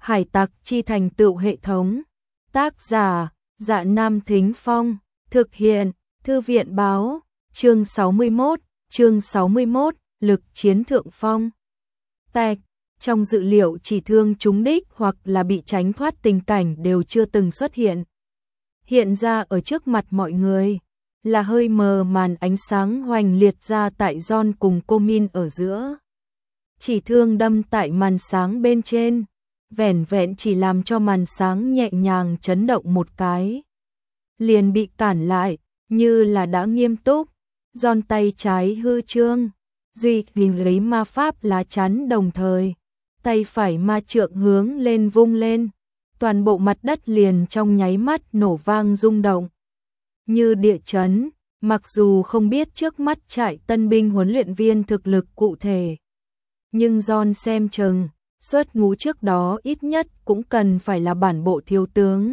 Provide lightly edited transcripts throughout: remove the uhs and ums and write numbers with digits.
Hải tặc chi thành tựu hệ thống. Tác giả: Dạ Nam Thính Phong. Thực hiện: Thư viện báo. Chương 61, lực chiến thượng phong. Tạch, trong dự liệu chỉ thương trúng đích hoặc là bị tránh thoát tình cảnh đều chưa từng xuất hiện. Hiện ra ở trước mặt mọi người là hơi mờ màn ánh sáng hoành liệt ra tại John cùng cô Min ở giữa. Chỉ thương đâm tại màn sáng bên trên, vẻn vẹn chỉ làm cho màn sáng nhẹ nhàng chấn động một cái, liền bị cản lại, như là đã nghiêm túc. John tay trái hư trương, duy hình lấy ma pháp lá chắn, đồng thời tay phải ma trượng hướng lên vung lên, toàn bộ mặt đất liền trong nháy mắt nổ vang rung động như địa chấn. Mặc dù không biết trước mắt trại tân binh huấn luyện viên thực lực cụ thể, nhưng John xem chừng xuất ngũ trước đó ít nhất cũng cần phải là bản bộ thiếu tướng.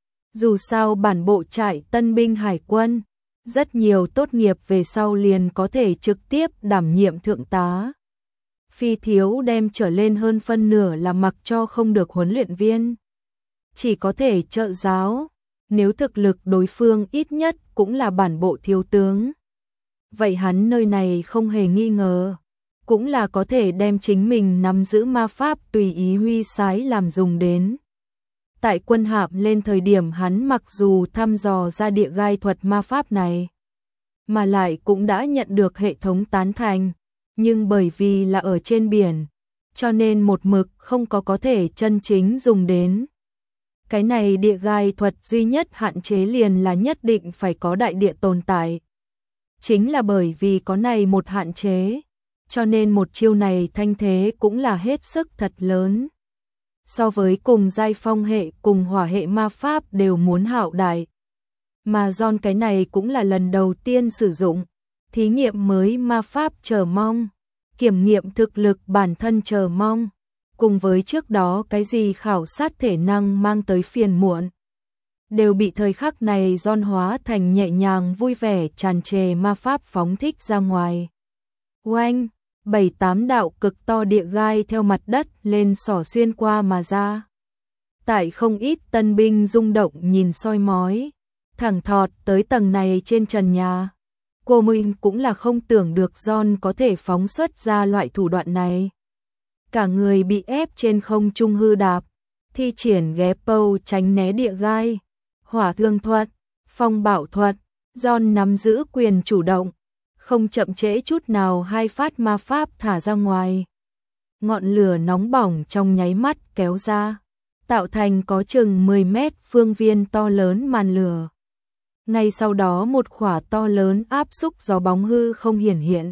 Dù sao bản bộ trại tân binh hải quân, rất nhiều tốt nghiệp về sau liền có thể trực tiếp đảm nhiệm thượng tá. Phi thiếu đem trở lên hơn phân nửa là mặc cho không được huấn luyện viên, chỉ có thể trợ giáo. Nếu thực lực đối phương ít nhất cũng là bản bộ thiếu tướng, vậy hắn nơi này không hề nghi ngờ cũng là có thể đem chính mình nắm giữ ma pháp tùy ý huy sái làm dùng đến. Tại quân hạm lên thời điểm hắn mặc dù thăm dò ra địa gai thuật ma pháp này, mà lại cũng đã nhận được hệ thống tán thành, nhưng bởi vì là ở trên biển, cho nên một mực không có thể chân chính dùng đến. Cái này địa gai thuật duy nhất hạn chế liền là nhất định phải có đại địa tồn tại. Chính là bởi vì có này một hạn chế, cho nên một chiêu này thanh thế cũng là hết sức thật lớn. So với cùng giai phong hệ cùng hỏa hệ ma pháp đều muốn hạo đại. Mà John cái này cũng là lần đầu tiên sử dụng, thí nghiệm mới ma pháp chờ mong, kiểm nghiệm thực lực bản thân chờ mong, cùng với trước đó cái gì khảo sát thể năng mang tới phiền muộn, đều bị thời khắc này John hóa thành nhẹ nhàng vui vẻ tràn trề ma pháp phóng thích ra ngoài. Oanh! 7-8 đạo cực to địa gai theo mặt đất lên xỏ xuyên qua mà ra. Tại không ít tân binh rung động nhìn soi mói, thẳng thọt tới tầng này trên trần nhà. Cô Minh cũng là không tưởng được John có thể phóng xuất ra loại thủ đoạn này. Cả người bị ép trên không trung hư đạp, thi triển ghép pâu tránh né địa gai, hỏa thương thuật, phong bạo thuật. John nắm giữ quyền chủ động, không chậm trễ chút nào, hai phát ma pháp thả ra ngoài. Ngọn lửa nóng bỏng trong nháy mắt kéo ra, tạo thành có chừng 10 mét phương viên to lớn màn lửa. Ngay sau đó một khỏa to lớn áp xúc gió bóng hư không hiển hiện,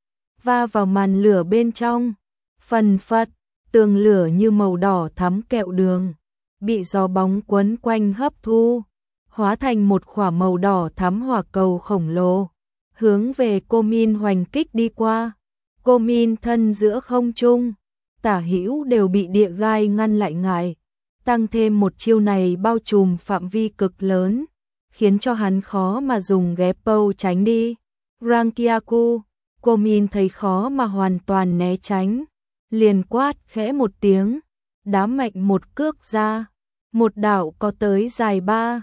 va vào màn lửa bên trong. Phần phật, tường lửa như màu đỏ thắm kẹo đường, bị gió bóng quấn quanh hấp thu, hóa thành một khỏa màu đỏ thắm hỏa cầu khổng lồ, hướng về cô Min hoành kích đi qua. Cô Min thân giữa không trung, tả hữu đều bị địa gai ngăn lại ngại, tăng thêm một chiêu này bao trùm phạm vi cực lớn, khiến cho hắn khó mà dùng ghép pâu tránh đi. Rankiaku, cô Min thấy khó mà hoàn toàn né tránh, liền quát khẽ một tiếng, đá mạnh một cước ra, một đạo có tới dài 3-4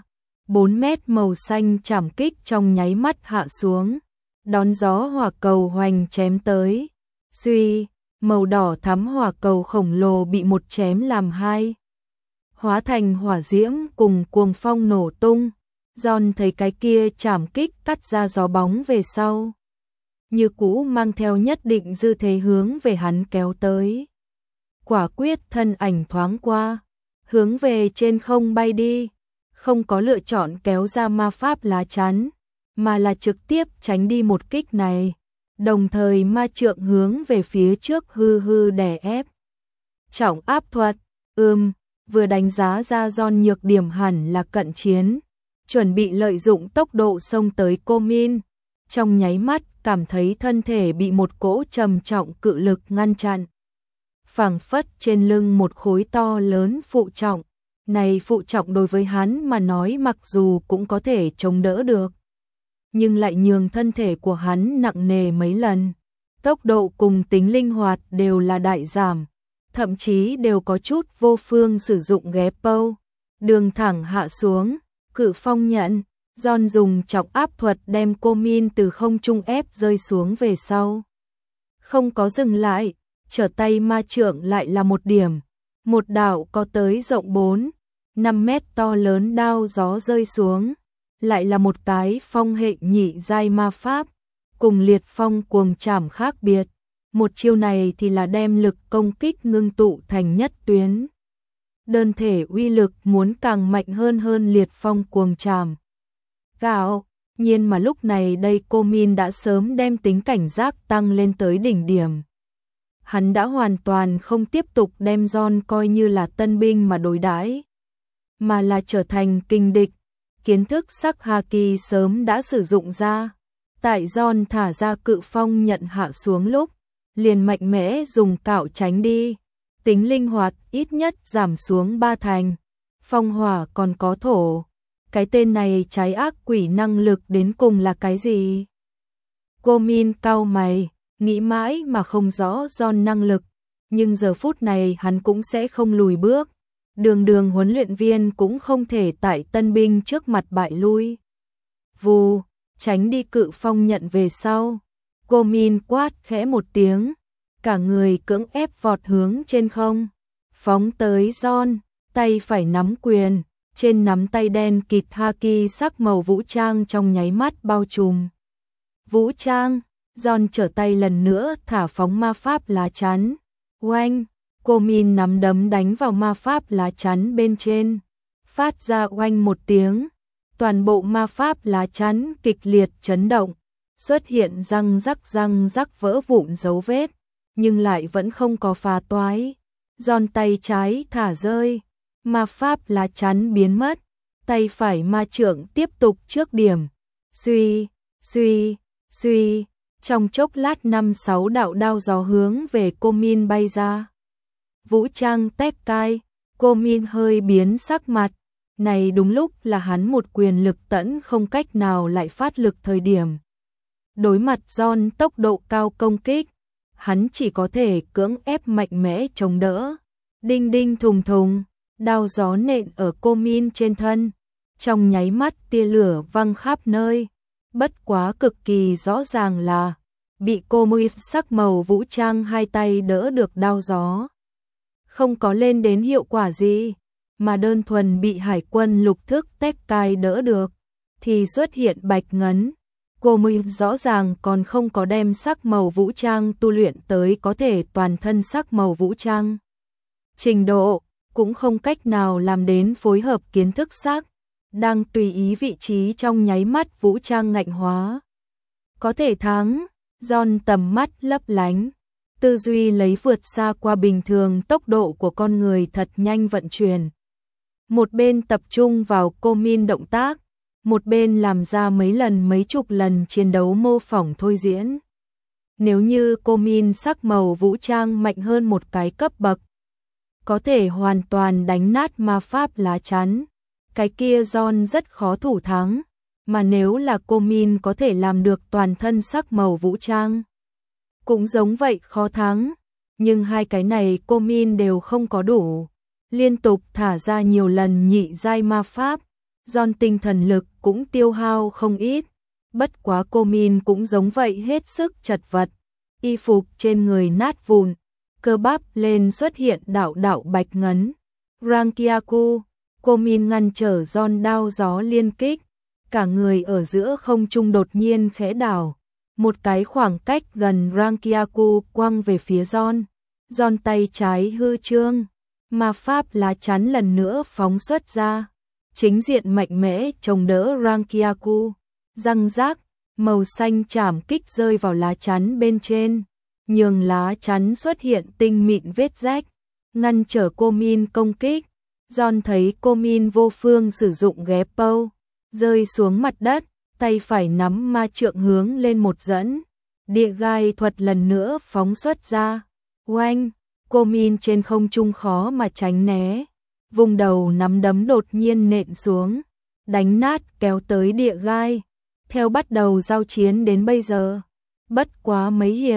mét màu xanh chảm kích trong nháy mắt hạ xuống, đón gió hỏa cầu hoành chém tới. Suy, màu đỏ thắm hỏa cầu khổng lồ bị một chém làm hai, hóa thành hỏa diễm cùng cuồng phong nổ tung. John thấy cái kia chảm kích cắt ra gió bóng về sau, như cũ mang theo nhất định dư thế hướng về hắn kéo tới. Quả quyết thân ảnh thoáng qua, hướng về trên không bay đi, không có lựa chọn kéo ra ma pháp lá chắn, mà là trực tiếp tránh đi một kích này, đồng thời ma trượng hướng về phía trước hư hư đè ép. Trọng áp thuật, vừa đánh giá ra John nhược điểm hẳn là cận chiến, chuẩn bị lợi dụng tốc độ xông tới cô Min, trong nháy mắt cảm thấy thân thể bị một cỗ trầm trọng cự lực ngăn chặn. Phảng phất trên lưng một khối to lớn phụ trọng, này phụ trọng đối với hắn mà nói mặc dù cũng có thể chống đỡ được, nhưng lại nhường thân thể của hắn nặng nề mấy lần, tốc độ cùng tính linh hoạt đều là đại giảm, thậm chí đều có chút vô phương sử dụng ghé pâu, đường thẳng hạ xuống, Cự Phong nhận, John dùng trọng áp thuật đem cô Min từ không trung ép rơi xuống về sau. Không có dừng lại, trở tay ma trượng lại là một điểm, một đạo có tới rộng 4-5 mét to lớn đao gió rơi xuống, lại là một cái phong hệ nhị giai ma pháp, cùng liệt phong cuồng trảm khác biệt. Một chiêu này thì là đem lực công kích ngưng tụ thành nhất tuyến. Đơn thể uy lực muốn càng mạnh hơn liệt phong cuồng trảm. Gạo, nhiên mà lúc này đây cô Min đã sớm đem tính cảnh giác tăng lên tới đỉnh điểm. Hắn đã hoàn toàn không tiếp tục đem John coi như là tân binh mà đối đãi, mà là trở thành kình địch. Kiến thức sắc Haki sớm đã sử dụng ra. Tại John thả ra Cự Phong nhận hạ xuống lúc, liền mạnh mẽ dùng cạo tránh đi. Tính linh hoạt ít nhất giảm xuống 3 thành. Phong hỏa còn có thổ. Cái tên này trái ác quỷ năng lực đến cùng là cái gì? Cô Min cau mày, nghĩ mãi mà không rõ John năng lực, nhưng giờ phút này hắn cũng sẽ không lùi bước. Đường huấn luyện viên cũng không thể tại tân binh trước mặt bại lui. Vù, tránh đi Cự Phong nhận về sau. Cô Min quát khẽ một tiếng, cả người cưỡng ép vọt hướng trên không, phóng tới John, tay phải nắm quyền, trên nắm tay đen kịt Haki sắc màu vũ trang trong nháy mắt bao trùm. Vũ trang, John trở tay lần nữa thả phóng ma pháp lá chắn. Oanh, cô Min nắm đấm đánh vào ma pháp lá chắn bên trên, phát ra oanh một tiếng, toàn bộ ma pháp lá chắn kịch liệt chấn động, xuất hiện răng rắc vỡ vụn dấu vết, nhưng lại vẫn không có phá toái. John tay trái thả rơi, ma pháp lá chắn biến mất, tay phải ma trượng tiếp tục trước điểm. Suy, trong chốc lát 5-6 đạo đao gió hướng về cô Min bay ra. Vũ trang tép cai, cô Min hơi biến sắc mặt, này đúng lúc là hắn một quyền lực tẫn không cách nào lại phát lực thời điểm. Đối mặt John tốc độ cao công kích, hắn chỉ có thể cưỡng ép mạnh mẽ chống đỡ. Đinh đinh thùng thùng, đao gió nện ở cô Min trên thân, trong nháy mắt tia lửa văng khắp nơi. Bất quá cực kỳ rõ ràng là bị cô Min sắc màu vũ trang hai tay đỡ được đao gió. Không có lên đến hiệu quả gì, mà đơn thuần bị hải quân lục thức tép cai đỡ được, thì xuất hiện bạch ngấn. Cô Min rõ ràng còn không có đem sắc màu vũ trang tu luyện tới có thể toàn thân sắc màu vũ trang. Trình độ, cũng không cách nào làm đến phối hợp kiến thức sắc, đang tùy ý vị trí trong nháy mắt vũ trang ngạnh hóa. Có thể thắng, John tầm mắt lấp lánh, tư duy lấy vượt xa qua bình thường tốc độ của con người thật nhanh vận chuyển. Một bên tập trung vào cô Min động tác, một bên làm ra mấy chục lần chiến đấu mô phỏng thôi diễn. Nếu như cô Min sắc màu vũ trang mạnh hơn một cái cấp bậc, có thể hoàn toàn đánh nát ma pháp lá chắn, cái kia John rất khó thủ thắng, mà nếu là cô Min có thể làm được toàn thân sắc màu vũ trang, cũng giống vậy khó thắng, nhưng hai cái này cô Min đều không có đủ, liên tục thả ra nhiều lần nhị giai ma pháp, John tinh thần lực cũng tiêu hao không ít, bất quá cô Min cũng giống vậy hết sức chật vật, y phục trên người nát vụn, cơ bắp lên xuất hiện đạo đạo bạch ngấn. Rankiaku, cô Min ngăn trở John đao gió liên kích, cả người ở giữa không trung đột nhiên khẽ đảo, một cái khoảng cách gần Rankiaku quăng về phía John. John tay trái hư trương, ma pháp lá chắn lần nữa phóng xuất ra, chính diện mạnh mẽ chống đỡ Rankiaku. Răng rác, màu xanh chảm kích rơi vào lá chắn bên trên, nhường lá chắn xuất hiện tinh mịn vết rách, ngăn trở cô Min công kích. John thấy cô Min vô phương sử dụng ghép pâu, rơi xuống mặt đất, tay phải nắm ma trượng hướng lên một dẫn, địa gai thuật lần nữa phóng xuất ra. Oanh, cô Min trên không trung khó mà tránh né, vùng đầu nắm đấm đột nhiên nện xuống, đánh nát kéo tới địa gai. Theo bắt đầu giao chiến đến bây giờ, bất quá mấy hiệp,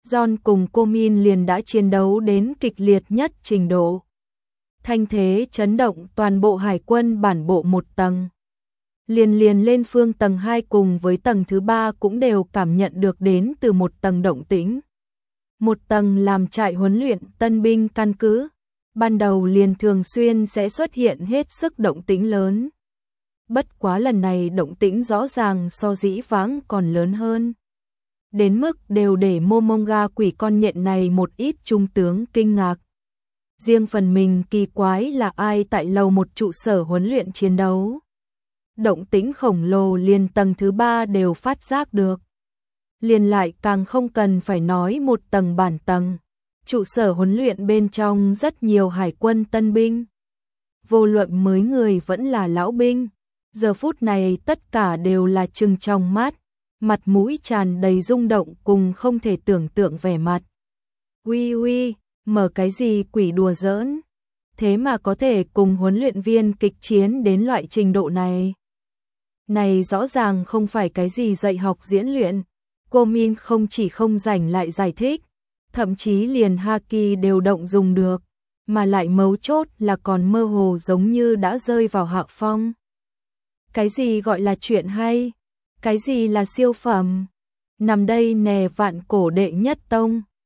John cùng cô Min liền đã chiến đấu đến kịch liệt nhất trình độ. Thanh thế chấn động toàn bộ hải quân bản bộ một tầng. Liền lên phương tầng 2 cùng với tầng thứ 3 cũng đều cảm nhận được đến từ một tầng động tĩnh. Một tầng làm trại huấn luyện tân binh căn cứ. Ban đầu liền thường xuyên sẽ xuất hiện hết sức động tĩnh lớn. Bất quá lần này động tĩnh rõ ràng so dĩ vãng còn lớn hơn. Đến mức đều để Momonga quỷ con nhện này một ít trung tướng kinh ngạc. Riêng phần mình kỳ quái là ai tại lầu một trụ sở huấn luyện chiến đấu. Động tĩnh khổng lồ liền tầng thứ 3 đều phát giác được. Liền lại càng không cần phải nói một tầng bản tầng. Trụ sở huấn luyện bên trong rất nhiều hải quân tân binh. Vô luận mới người vẫn là lão binh. Giờ phút này tất cả đều là trừng trong mắt. Mặt mũi tràn đầy rung động cùng không thể tưởng tượng vẻ mặt. Uy, mở cái gì quỷ đùa giỡn. Thế mà có thể cùng huấn luyện viên kịch chiến đến loại trình độ này. Này rõ ràng không phải cái gì dạy học diễn luyện. Cô Min không chỉ không rảnh lại giải thích. Thậm chí liền haki đều động dùng được. Mà lại mấu chốt là còn mơ hồ giống như đã rơi vào hạ phong. Cái gì gọi là chuyện hay? Cái gì là siêu phẩm? Nằm đây nè vạn cổ đệ nhất tông.